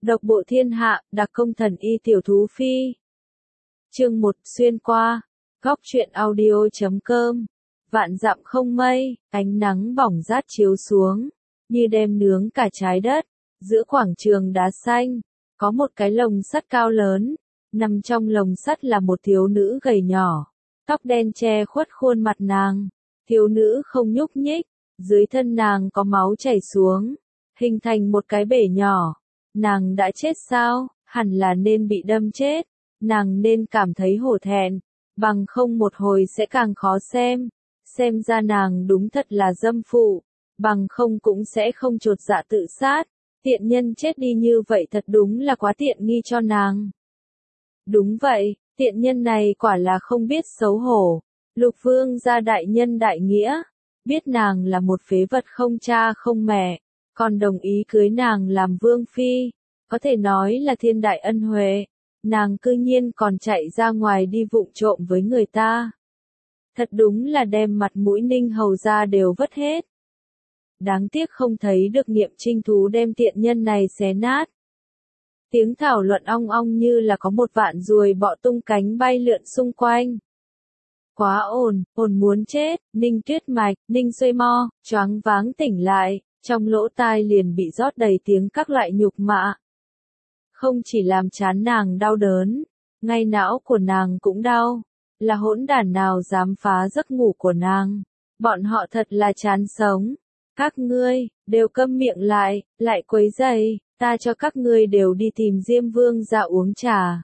Độc bộ thiên hạ, đặc công thần y tiểu thú phi. Chương 1 xuyên qua. Góc truyện audio.com. Vạn dặm không mây, ánh nắng bỏng rát chiếu xuống, như đem nướng cả trái đất. Giữa quảng trường đá xanh, có một cái lồng sắt cao lớn. Nằm trong lồng sắt là một thiếu nữ gầy nhỏ, tóc đen che khuất khuôn mặt nàng. Thiếu nữ không nhúc nhích, dưới thân nàng có máu chảy xuống, hình thành một cái bể nhỏ. Nàng đã chết sao? Hẳn là nên bị đâm chết. Nàng nên cảm thấy hổ thẹn, bằng không một hồi sẽ càng khó xem. Xem ra nàng đúng thật là dâm phụ, bằng không cũng sẽ không chột dạ tự sát. Tiện nhân chết đi như vậy thật đúng là quá tiện nghi cho nàng. Đúng vậy, tiện nhân này quả là không biết xấu hổ. Lục Vương gia đại nhân đại nghĩa, biết nàng là một phế vật không cha không mẹ, còn đồng ý cưới nàng làm vương phi, có thể nói là thiên đại ân huệ. Nàng cư nhiên còn chạy ra ngoài đi vụng trộm với người ta. Thật đúng là đem mặt mũi Ninh hầu ra đều vất hết. Đáng tiếc không thấy được Niệm Trinh thú đem tiện nhân này xé nát. Tiếng thảo luận ong ong như là có một vạn ruồi bọ tung cánh bay lượn xung quanh. Quá ồn, ồn muốn chết. Ninh Tuyết Mạch, Ninh Xuê Mo, choáng váng tỉnh lại, trong lỗ tai liền bị rót đầy tiếng các loại nhục mạ. Không chỉ làm chán nàng đau đớn, ngay não của nàng cũng đau. Là hỗn đản nào dám phá giấc ngủ của nàng? Bọn họ thật là chán sống. Các ngươi, đều câm miệng lại quấy rầy, ta cho các ngươi đều đi tìm Diêm Vương ra uống trà.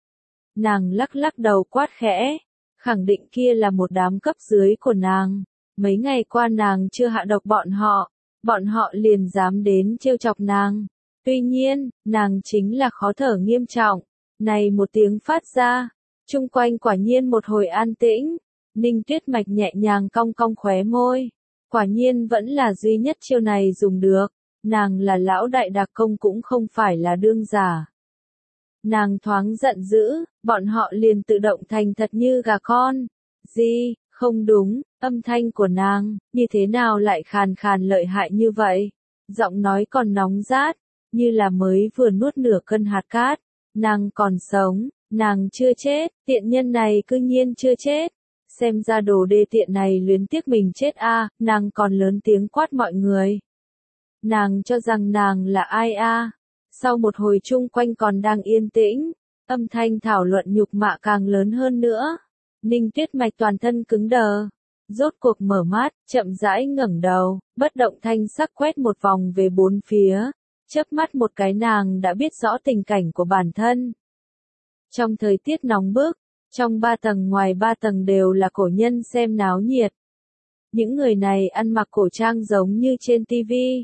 Nàng lắc lắc đầu quát khẽ, khẳng định kia là một đám cấp dưới của nàng. Mấy ngày qua nàng chưa hạ độc bọn họ liền dám đến trêu chọc nàng. Tuy nhiên, nàng chính là khó thở nghiêm trọng. Này một tiếng phát ra, chung quanh quả nhiên một hồi an tĩnh. Ninh Tuyết Mạch nhẹ nhàng cong cong khóe môi. Quả nhiên vẫn là duy nhất chiêu này dùng được. Nàng là lão đại đặc công cũng không phải là đương giả. Nàng thoáng giận dữ, bọn họ liền tự động thành thật như gà con. Gì, không đúng, âm thanh của nàng, như thế nào lại khàn khàn lợi hại như vậy? Giọng nói còn nóng rát, như là mới vừa nuốt nửa cân hạt cát. Nàng còn sống, nàng chưa chết, tiện nhân này cư nhiên chưa chết. Xem ra đồ đê tiện này luyến tiếc mình chết a, nàng còn lớn tiếng quát mọi người. Nàng cho rằng nàng là ai a? Sau một hồi chung quanh còn đang yên tĩnh, âm thanh thảo luận nhục mạ càng lớn hơn nữa. Ninh Tuyết Mạch toàn thân cứng đờ, rốt cuộc mở mắt, chậm rãi ngẩng đầu, bất động thanh sắc quét một vòng về bốn phía, chớp mắt một cái nàng đã biết rõ tình cảnh của bản thân. Trong thời tiết nóng bức, trong 3 tầng ngoài 3 tầng đều là cổ nhân xem náo nhiệt. Những người này ăn mặc cổ trang giống như trên tivi.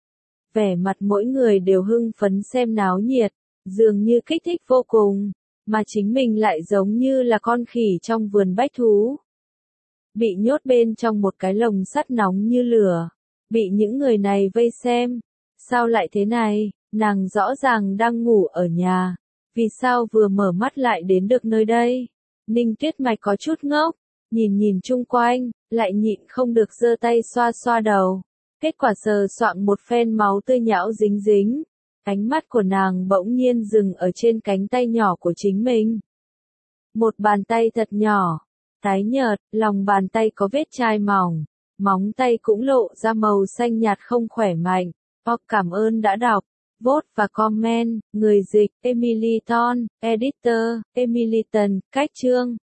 Vẻ mặt mỗi người đều hưng phấn xem náo nhiệt, dường như kích thích vô cùng, mà chính mình lại giống như là con khỉ trong vườn bách thú. Bị nhốt bên trong một cái lồng sắt nóng như lửa, bị những người này vây xem. Sao lại thế này, nàng rõ ràng đang ngủ ở nhà, vì sao vừa mở mắt lại đến được nơi đây? Ninh Tuyết Mạch có chút ngốc, nhìn chung quanh, lại nhịn không được giơ tay xoa xoa đầu. Kết quả sờ soạng một phen máu tươi nhão dính dính. Ánh mắt của nàng bỗng nhiên dừng ở trên cánh tay nhỏ của chính mình. Một bàn tay thật nhỏ, tái nhợt, lòng bàn tay có vết chai mỏng, móng tay cũng lộ ra màu xanh nhạt không khỏe mạnh. Cảm ơn đã đọc, vote và comment, người dịch, Emily Ton, editor, Emily Tần, cách chương.